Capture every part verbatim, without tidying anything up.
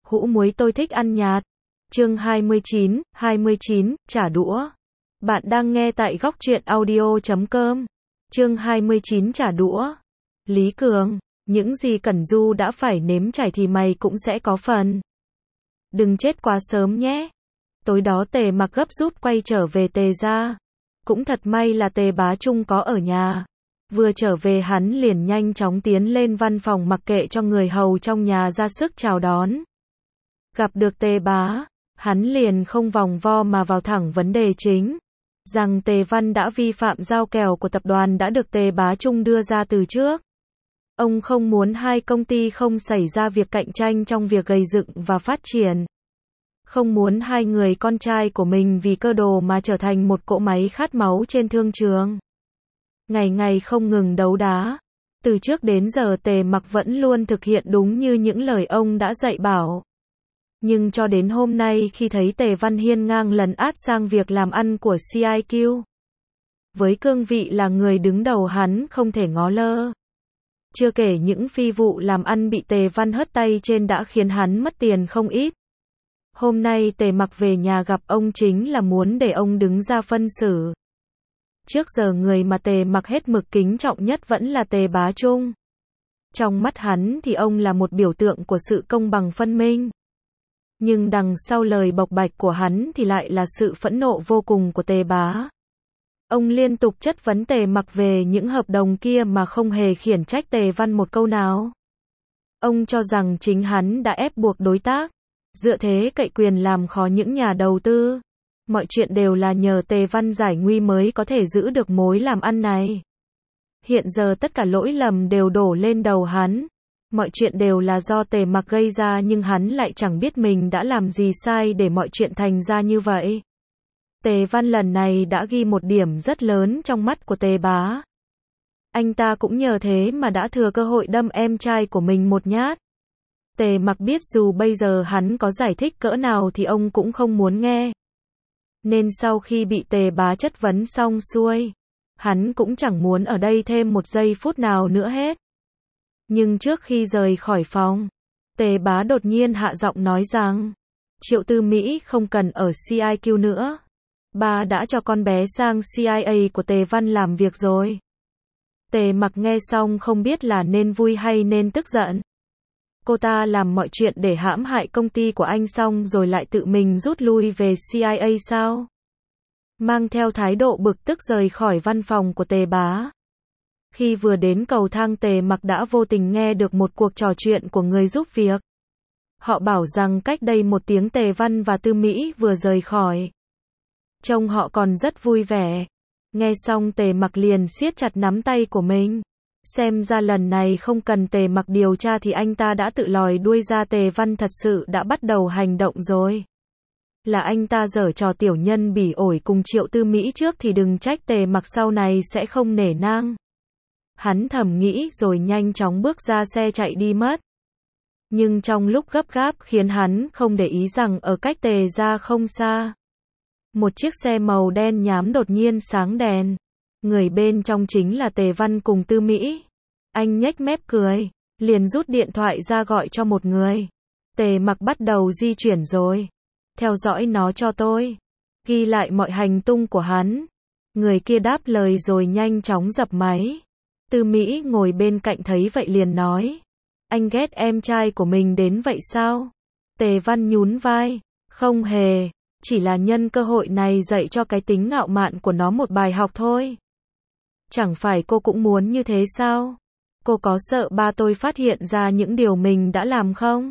Hũ muối tôi thích ăn nhạt. Chương hai mươi chín, hai mươi chín, trả đũa. Bạn đang nghe tại góc truyện audio chấm com. Chương hai mươi chín trả đũa. Lý Cường, những gì Cẩn Du đã phải nếm trải thì mày cũng sẽ có phần. Đừng chết quá sớm nhé. Tối đó Tề Mặc gấp rút quay trở về Tề gia. Cũng thật may là Tề Bá Trung có ở nhà. Vừa trở về hắn liền nhanh chóng tiến lên văn phòng mặc kệ cho người hầu trong nhà ra sức chào đón. Gặp được Tề Bá, hắn liền không vòng vo mà vào thẳng vấn đề chính. Rằng Tề Văn đã vi phạm giao kèo của tập đoàn đã được Tề Bá Trung đưa ra từ trước. Ông không muốn hai công ty không xảy ra việc cạnh tranh trong việc gây dựng và phát triển. Không muốn hai người con trai của mình vì cơ đồ mà trở thành một cỗ máy khát máu trên thương trường. Ngày ngày không ngừng đấu đá. Từ trước đến giờ Tề Mặc vẫn luôn thực hiện đúng như những lời ông đã dạy bảo. Nhưng cho đến hôm nay khi thấy Tề Văn hiên ngang lấn át sang việc làm ăn của xê i kiu. Với cương vị là người đứng đầu hắn không thể ngó lơ. Chưa kể những phi vụ làm ăn bị Tề Văn hất tay trên đã khiến hắn mất tiền không ít. Hôm nay Tề Mặc về nhà gặp ông chính là muốn để ông đứng ra phân xử. Trước giờ người mà Tề Mặc hết mực kính trọng nhất vẫn là Tề Bá Trung. Trong mắt hắn thì ông là một biểu tượng của sự công bằng phân minh. Nhưng đằng sau lời bộc bạch của hắn thì lại là sự phẫn nộ vô cùng của Tề Bá. Ông liên tục chất vấn Tề Mặc về những hợp đồng kia mà không hề khiển trách Tề Văn một câu nào. Ông cho rằng chính hắn đã ép buộc đối tác, dựa thế cậy quyền làm khó những nhà đầu tư. Mọi chuyện đều là nhờ Tề Văn giải nguy mới có thể giữ được mối làm ăn này. Hiện giờ tất cả lỗi lầm đều đổ lên đầu hắn. Mọi chuyện đều là do Tề Mặc gây ra nhưng hắn lại chẳng biết mình đã làm gì sai để mọi chuyện thành ra như vậy. Tề Văn lần này đã ghi một điểm rất lớn trong mắt của Tề Bá. Anh ta cũng nhờ thế mà đã thừa cơ hội đâm em trai của mình một nhát. Tề Mặc biết dù bây giờ hắn có giải thích cỡ nào thì ông cũng không muốn nghe. Nên sau khi bị Tề Bá chất vấn xong xuôi, hắn cũng chẳng muốn ở đây thêm một giây phút nào nữa hết. Nhưng trước khi rời khỏi phòng, Tề Bá đột nhiên hạ giọng nói rằng, Triệu Tư Mỹ không cần ở xê i kiu nữa. Ba đã cho con bé sang xê i a của Tề Văn làm việc rồi. Tề Mặc nghe xong không biết là nên vui hay nên tức giận. Cô ta làm mọi chuyện để hãm hại công ty của anh xong rồi lại tự mình rút lui về xê i a sao? Mang theo thái độ bực tức rời khỏi văn phòng của Tề Bá. Khi vừa đến cầu thang Tề Mặc đã vô tình nghe được một cuộc trò chuyện của người giúp việc. Họ bảo rằng cách đây một tiếng Tề Văn và Tư Mỹ vừa rời khỏi. Trông họ còn rất vui vẻ. Nghe xong Tề Mặc liền siết chặt nắm tay của mình. Xem ra lần này không cần Tề Mặc điều tra thì anh ta đã tự lòi đuôi ra Tề Văn thật sự đã bắt đầu hành động rồi. Là anh ta giở trò tiểu nhân bỉ ổi cùng Triệu Tư Mỹ trước thì đừng trách Tề Mặc sau này sẽ không nể nang. Hắn thầm nghĩ rồi nhanh chóng bước ra xe chạy đi mất. Nhưng trong lúc gấp gáp khiến hắn không để ý rằng ở cách Tề gia không xa. Một chiếc xe màu đen nhám đột nhiên sáng đèn. Người bên trong chính là Tề Văn cùng Tư Mỹ. Anh nhếch mép cười, liền rút điện thoại ra gọi cho một người. Tề Mặc bắt đầu di chuyển rồi. Theo dõi nó cho tôi. Ghi lại mọi hành tung của hắn. Người kia đáp lời rồi nhanh chóng dập máy. Tư Mỹ ngồi bên cạnh thấy vậy liền nói. Anh ghét em trai của mình đến vậy sao? Tề Văn nhún vai. Không hề. Chỉ là nhân cơ hội này dạy cho cái tính ngạo mạn của nó một bài học thôi. Chẳng phải cô cũng muốn như thế sao? Cô có sợ ba tôi phát hiện ra những điều mình đã làm không?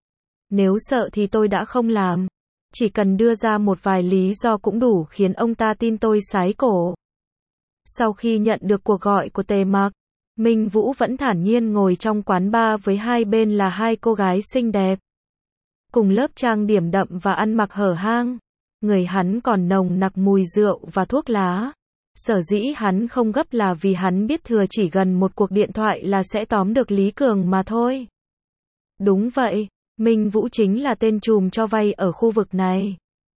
Nếu sợ thì tôi đã không làm. Chỉ cần đưa ra một vài lý do cũng đủ khiến ông ta tin tôi sái cổ. Sau khi nhận được cuộc gọi của Tề Mặc, Minh Vũ vẫn thản nhiên ngồi trong quán bar với hai bên là hai cô gái xinh đẹp. Cùng lớp trang điểm đậm và ăn mặc hở hang. Người hắn còn nồng nặc mùi rượu và thuốc lá. Sở dĩ hắn không gấp là vì hắn biết thừa chỉ gần một cuộc điện thoại là sẽ tóm được Lý Cường mà thôi. Đúng vậy, Minh Vũ chính là tên trùm cho vay ở khu vực này.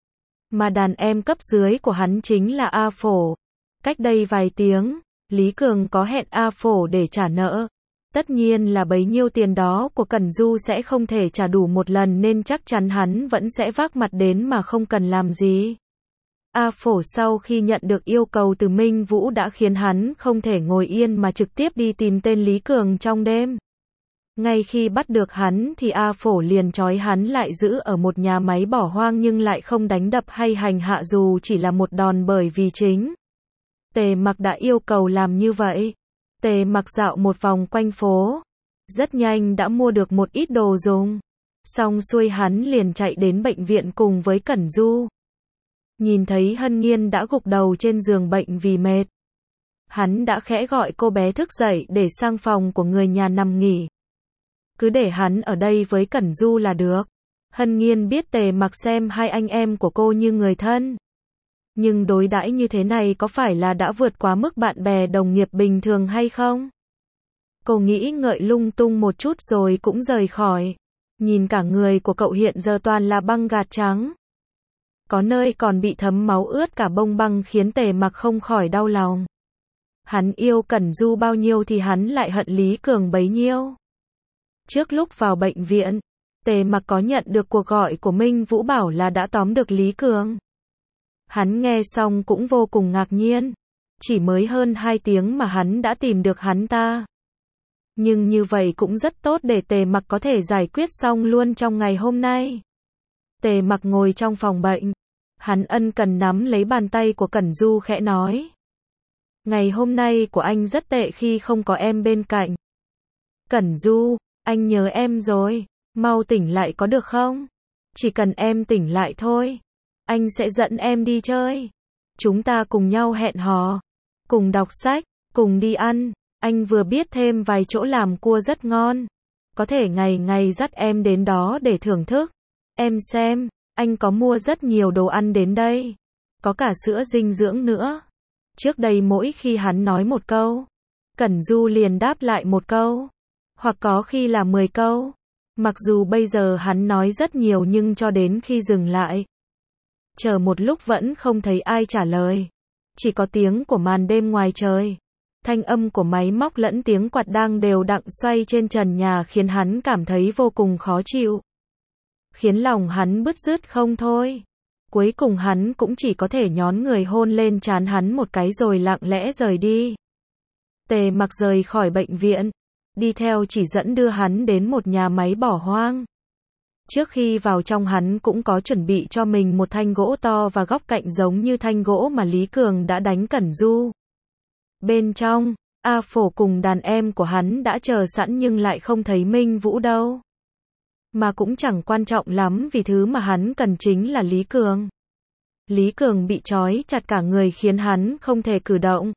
Mà đàn em cấp dưới của hắn chính là A Phổ. Cách đây vài tiếng, Lý Cường có hẹn A Phổ để trả nợ. Tất nhiên là bấy nhiêu tiền đó của Cẩn Du sẽ không thể trả đủ một lần nên chắc chắn hắn vẫn sẽ vác mặt đến mà không cần làm gì. A Phổ sau khi nhận được yêu cầu từ Minh Vũ đã khiến hắn không thể ngồi yên mà trực tiếp đi tìm tên Lý Cường trong đêm. Ngay khi bắt được hắn thì A Phổ liền trói hắn lại giữ ở một nhà máy bỏ hoang nhưng lại không đánh đập hay hành hạ dù chỉ là một đòn bởi vì chính Tề Mặc đã yêu cầu làm như vậy. Tề Mặc dạo một vòng quanh phố, rất nhanh đã mua được một ít đồ dùng. Xong xuôi hắn liền chạy đến bệnh viện cùng với Cẩn Du. Nhìn thấy Hân Nhiên đã gục đầu trên giường bệnh vì mệt, hắn đã khẽ gọi cô bé thức dậy để sang phòng của người nhà nằm nghỉ. Cứ để hắn ở đây với Cẩn Du là được. Hân Nhiên biết Tề Mặc xem hai anh em của cô như người thân. Nhưng đối đãi như thế này có phải là đã vượt quá mức bạn bè đồng nghiệp bình thường hay không? Cô nghĩ ngợi lung tung một chút rồi cũng rời khỏi. Nhìn cả người của cậu hiện giờ toàn là băng gạc trắng. Có nơi còn bị thấm máu ướt cả bông băng khiến Tề Mặc không khỏi đau lòng. Hắn yêu Cẩn Du bao nhiêu thì hắn lại hận Lý Cường bấy nhiêu. Trước lúc vào bệnh viện, Tề Mặc có nhận được cuộc gọi của Minh Vũ bảo là đã tóm được Lý Cường. Hắn nghe xong cũng vô cùng ngạc nhiên. Chỉ mới hơn hai tiếng mà hắn đã tìm được hắn ta. Nhưng như vậy cũng rất tốt để Tề Mặc có thể giải quyết xong luôn trong ngày hôm nay. Tề Mặc ngồi trong phòng bệnh. Hắn ân cần nắm lấy bàn tay của Cẩn Du khẽ nói. Ngày hôm nay của anh rất tệ khi không có em bên cạnh. Cẩn Du, anh nhớ em rồi. Mau tỉnh lại có được không? Chỉ cần em tỉnh lại thôi. Anh sẽ dẫn em đi chơi. Chúng ta cùng nhau hẹn hò. Cùng đọc sách, cùng đi ăn. Anh vừa biết thêm vài chỗ làm cua rất ngon. Có thể ngày ngày dắt em đến đó để thưởng thức. Em xem, anh có mua rất nhiều đồ ăn đến đây. Có cả sữa dinh dưỡng nữa. Trước đây mỗi khi hắn nói một câu, Cẩn Du liền đáp lại một câu. Hoặc có khi là mười câu. Mặc dù bây giờ hắn nói rất nhiều nhưng cho đến khi dừng lại, chờ một lúc vẫn không thấy ai trả lời. Chỉ có tiếng của màn đêm ngoài trời. Thanh âm của máy móc lẫn tiếng quạt đang đều đặn xoay trên trần nhà khiến hắn cảm thấy vô cùng khó chịu. Khiến lòng hắn bứt rứt không thôi. Cuối cùng hắn cũng chỉ có thể nhón người hôn lên trán hắn một cái rồi lặng lẽ rời đi. Tề Mặc rời khỏi bệnh viện, đi theo chỉ dẫn đưa hắn đến một nhà máy bỏ hoang. Trước khi vào trong hắn cũng có chuẩn bị cho mình một thanh gỗ to và góc cạnh giống như thanh gỗ mà Lý Cường đã đánh Cẩn Du. Bên trong, A Phổ cùng đàn em của hắn đã chờ sẵn nhưng lại không thấy Minh Vũ đâu. Mà cũng chẳng quan trọng lắm vì thứ mà hắn cần chính là Lý Cường. Lý Cường bị trói chặt cả người khiến hắn không thể cử động.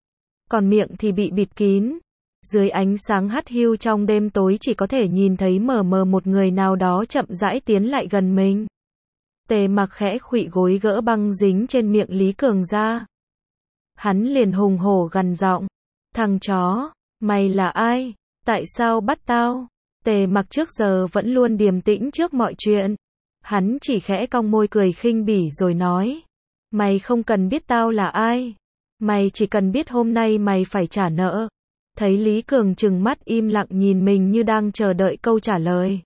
Còn miệng thì bị bịt kín. Dưới ánh sáng hắt hiu trong đêm tối chỉ có thể nhìn thấy mờ mờ một người nào đó chậm rãi tiến lại gần mình. Tề Mặc khẽ khuỵu gối gỡ băng dính trên miệng Lý Cường ra. Hắn liền hùng hổ gằn giọng. Thằng chó, mày là ai? Tại sao bắt tao? Tề Mặc trước giờ vẫn luôn điềm tĩnh trước mọi chuyện. Hắn chỉ khẽ cong môi cười khinh bỉ rồi nói. Mày không cần biết tao là ai. Mày chỉ cần biết hôm nay mày phải trả nợ. Thấy Lý Cường trừng mắt im lặng nhìn mình như đang chờ đợi câu trả lời.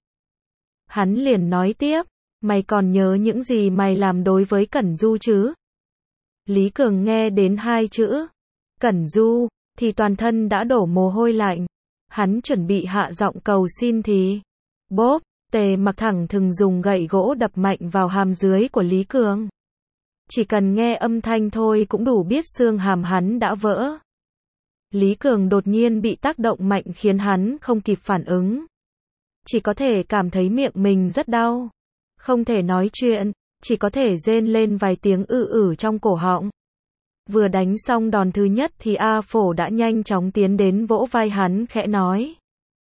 Hắn liền nói tiếp. Mày còn nhớ những gì mày làm đối với Cẩn Du chứ? Lý Cường nghe đến hai chữ Cẩn Du thì toàn thân đã đổ mồ hôi lạnh. Hắn chuẩn bị hạ giọng cầu xin thì bốp, Tề Mặc thẳng thừng dùng gậy gỗ đập mạnh vào hàm dưới của Lý Cường. Chỉ cần nghe âm thanh thôi cũng đủ biết xương hàm hắn đã vỡ. Lý Cường đột nhiên bị tác động mạnh khiến hắn không kịp phản ứng. Chỉ có thể cảm thấy miệng mình rất đau. Không thể nói chuyện, chỉ có thể rên lên vài tiếng ử ử trong cổ họng. Vừa đánh xong đòn thứ nhất thì A Phổ đã nhanh chóng tiến đến vỗ vai hắn khẽ nói.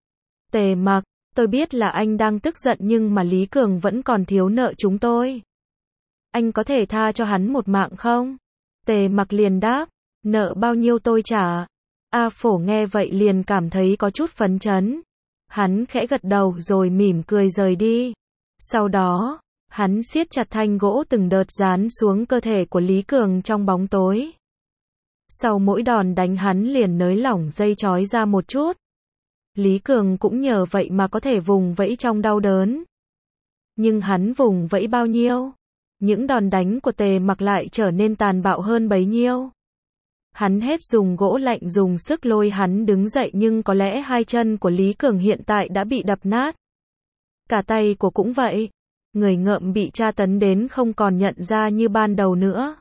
Tề Mặc, tôi biết là anh đang tức giận nhưng mà Lý Cường vẫn còn thiếu nợ chúng tôi. Anh có thể tha cho hắn một mạng không? Tề Mặc liền đáp, nợ bao nhiêu tôi trả. A Phổ nghe vậy liền cảm thấy có chút phấn chấn. Hắn khẽ gật đầu rồi mỉm cười rời đi. Sau đó, hắn siết chặt thanh gỗ từng đợt dán xuống cơ thể của Lý Cường trong bóng tối. Sau mỗi đòn đánh hắn liền nới lỏng dây trói ra một chút. Lý Cường cũng nhờ vậy mà có thể vùng vẫy trong đau đớn. Nhưng hắn vùng vẫy bao nhiêu, những đòn đánh của Tề Mặc lại trở nên tàn bạo hơn bấy nhiêu. Hắn hết dùng gỗ lạnh dùng sức lôi hắn đứng dậy, nhưng có lẽ hai chân của Lý Cường hiện tại đã bị đập nát. Cả tay của cũng vậy. Người ngợm bị tra tấn đến không còn nhận ra như ban đầu nữa.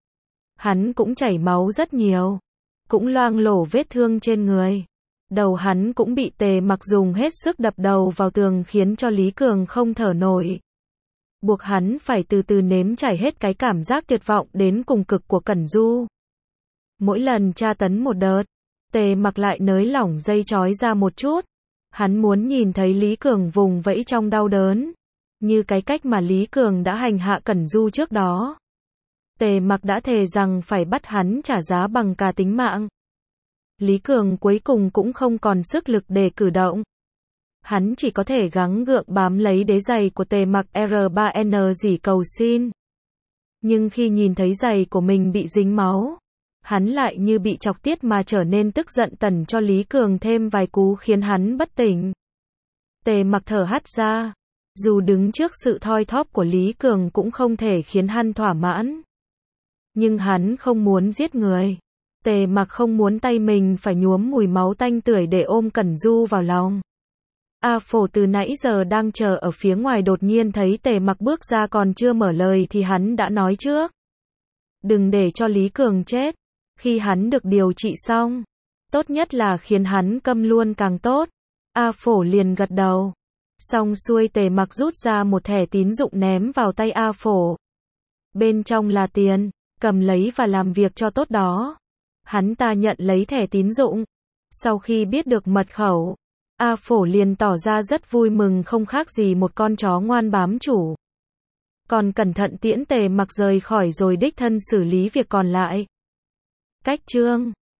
Hắn cũng chảy máu rất nhiều, cũng loang lổ vết thương trên người. Đầu hắn cũng bị Tề Mặc dùng hết sức đập đầu vào tường khiến cho Lý Cường không thở nổi. Buộc hắn phải từ từ nếm trải hết cái cảm giác tuyệt vọng đến cùng cực của Cẩn Du. Mỗi lần tra tấn một đợt, Tề Mặc lại nới lỏng dây trói ra một chút. Hắn muốn nhìn thấy Lý Cường vùng vẫy trong đau đớn, như cái cách mà Lý Cường đã hành hạ Cẩn Du trước đó. Tề Mặc đã thề rằng phải bắt hắn trả giá bằng cả tính mạng. Lý Cường cuối cùng cũng không còn sức lực để cử động. Hắn chỉ có thể gắng gượng bám lấy đế giày của Tề Mặc R ba N dỉ cầu xin. Nhưng khi nhìn thấy giày của mình bị dính máu, hắn lại như bị chọc tiết mà trở nên tức giận, tẩn cho Lý Cường thêm vài cú khiến hắn bất tỉnh. Tề Mặc thở hắt ra. Dù đứng trước sự thoi thóp của Lý Cường cũng không thể khiến hắn thỏa mãn. Nhưng hắn không muốn giết người. Tề Mặc không muốn tay mình phải nhuốm mùi máu tanh tưởi để ôm Cẩn Du vào lòng. A Phổ từ nãy giờ đang chờ ở phía ngoài, đột nhiên thấy Tề Mặc bước ra, còn chưa mở lời thì hắn đã nói trước. Đừng để cho Lý Cường chết. Khi hắn được điều trị xong, tốt nhất là khiến hắn câm luôn càng tốt. A Phổ liền gật đầu. Xong xuôi, Tề Mặc rút ra một thẻ tín dụng ném vào tay A Phổ. Bên trong là tiền, cầm lấy và làm việc cho tốt đó. Hắn ta nhận lấy thẻ tín dụng. Sau khi biết được mật khẩu, A Phổ liền tỏ ra rất vui mừng, không khác gì một con chó ngoan bám chủ. Còn cẩn thận tiễn Tề Mặc rời khỏi rồi đích thân xử lý việc còn lại. Cách chương